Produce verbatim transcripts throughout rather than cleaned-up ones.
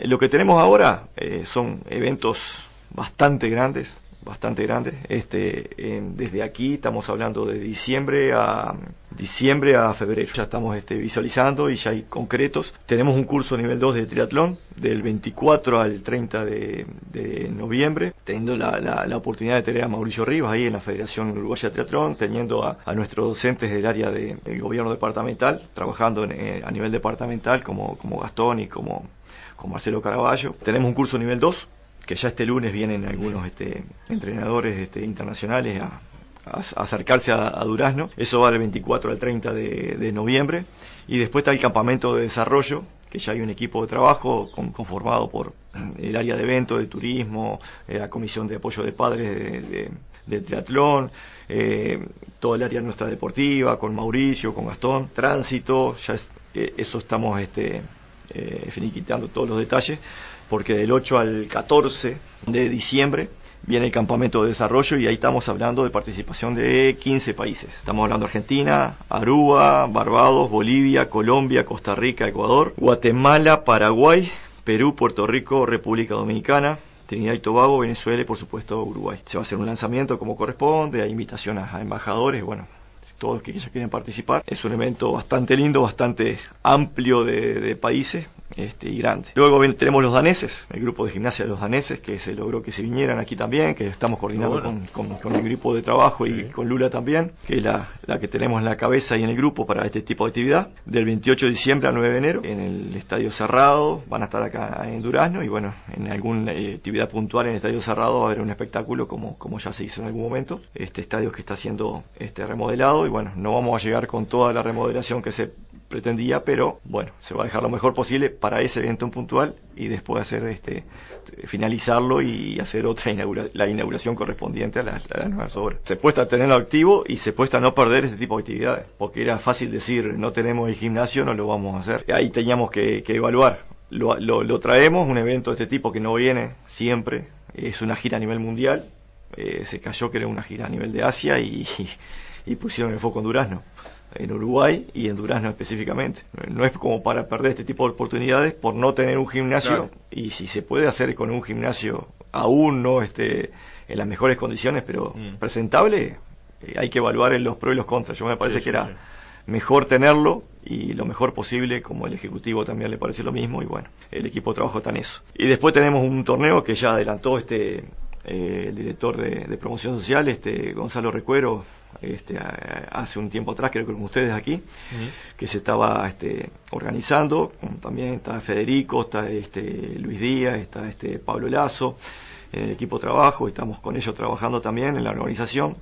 lo que tenemos ahora eh, son eventos bastante grandes, bastante grandes. Este, eh, desde aquí estamos hablando de diciembre a diciembre a febrero. Ya estamos este, visualizando y ya hay concretos. Tenemos un curso nivel dos de triatlón del veinticuatro al treinta de, de noviembre, teniendo la, la, la oportunidad de tener a Mauricio Rivas ahí en la Federación Uruguaya de Triatlón, teniendo a, a nuestros docentes del área de, del gobierno departamental, trabajando en, eh, a nivel departamental como, como Gastón y como, como Marcelo Caraballo. Tenemos un curso nivel dos, que ya este lunes vienen algunos este, entrenadores este, internacionales a, a, a acercarse a, a Durazno. Eso va del veinticuatro al treinta de, de noviembre. Y después está el campamento de desarrollo, que ya hay un equipo de trabajo con, conformado por el área de eventos, de turismo, eh, la comisión de apoyo de padres de, de, de triatlón, eh, todo el área nuestra deportiva, con Mauricio, con Gastón, tránsito, ya es, eh, eso estamos este, eh, finiquitando todos los detalles, porque del ocho al catorce de diciembre viene el campamento de desarrollo y ahí estamos hablando de participación de quince países. Estamos hablando de Argentina, Aruba, Barbados, Bolivia, Colombia, Costa Rica, Ecuador, Guatemala, Paraguay, Perú, Puerto Rico, República Dominicana, Trinidad y Tobago, Venezuela y por supuesto Uruguay. Se va a hacer un lanzamiento como corresponde, hay invitaciones a embajadores, bueno, todos los que ya quieren participar. Es un evento bastante lindo, bastante amplio de, de países este, y grande. Luego ven, tenemos los daneses, el grupo de gimnasia de los daneses, que se logró que se vinieran aquí también, que estamos coordinando bueno. con, con, con el grupo de trabajo y sí. con Lula también, que es la, la que tenemos en la cabeza y en el grupo para este tipo de actividad. Del veintiocho de diciembre al nueve de enero, en el Estadio Cerrado, van a estar acá en Durazno y bueno, en alguna eh, actividad puntual en el Estadio Cerrado va a haber un espectáculo como, como ya se hizo en algún momento. Este estadio que está siendo este, remodelado y bueno, no vamos a llegar con toda la remodelación que se pretendía, pero bueno, se va a dejar lo mejor posible para ese evento en puntual y después hacer este finalizarlo y hacer otra inaugura, la inauguración correspondiente a las, a las nuevas obras. Se puesta a tenerlo activo y se puesta a no perder este tipo de actividades, porque era fácil decir no tenemos el gimnasio, no lo vamos a hacer. Ahí teníamos que, que evaluar. Lo, lo, lo traemos, un evento de este tipo que no viene siempre, es una gira a nivel mundial, eh, se cayó que era una gira a nivel de Asia y, y, y pusieron el foco en Durazno, en Uruguay y en Durazno específicamente. No es como para perder este tipo de oportunidades por no tener un gimnasio, claro. Y si se puede hacer con un gimnasio aún no este, en las mejores condiciones, pero mm. presentable, eh, hay que evaluar en los pros y los contras. Yo me parece sí, que sí, era sí. mejor tenerlo y lo mejor posible, como el ejecutivo también le parece lo mismo y bueno, el equipo de trabajo está en eso. Y después tenemos un torneo que ya adelantó este eh, el director de, de promoción social, este Gonzalo Recuero, este hace un tiempo atrás, creo que con ustedes aquí, uh-huh. que se estaba este organizando, también está Federico, está este Luis Díaz, está este Pablo Lazo en el equipo de trabajo, y estamos con ellos trabajando también en la organización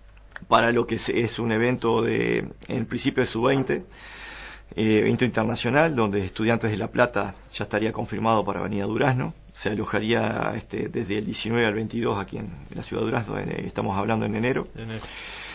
para lo que es, es un evento de, en principio de sub veinte, eh, evento internacional donde Estudiantes de La Plata ya estaría confirmado para venir a Durazno. Se alojaría este, desde el diecinueve al veintidós aquí en, en la ciudad de Durazno, en, estamos hablando en enero. enero.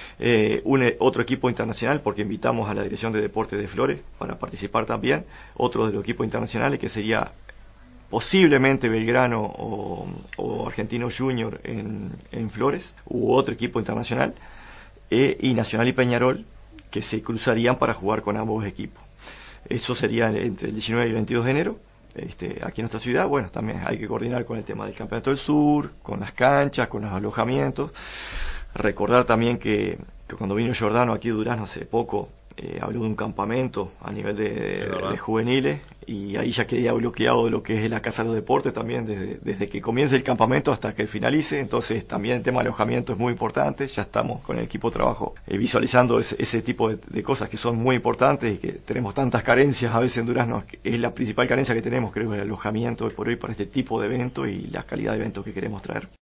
Eh, un, otro equipo internacional, porque invitamos a la Dirección de Deportes de Flores para participar también, otro de los equipos internacionales que sería posiblemente Belgrano o, o Argentino Junior en, en Flores, u otro equipo internacional, eh, y Nacional y Peñarol, que se cruzarían para jugar con ambos equipos. Eso sería entre el diecinueve y el veintidós de enero. Este, aquí en nuestra ciudad, bueno, también hay que coordinar con el tema del Campeonato del Sur, con las canchas, con los alojamientos. Recordar también que, que cuando vino Giordano aquí a Durazno hace poco, eh, habló de un campamento a nivel de, de, de juveniles, y ahí ya quedía bloqueado lo que es la Casa de los Deportes también, desde, desde que comience el campamento hasta que finalice. Entonces también el tema de alojamiento es muy importante. Ya estamos con el equipo de trabajo eh, visualizando ese, ese tipo de, de cosas que son muy importantes y que tenemos tantas carencias a veces en Durazno. Es la principal carencia que tenemos, creo, el alojamiento por hoy para este tipo de evento y la calidad de eventos que queremos traer.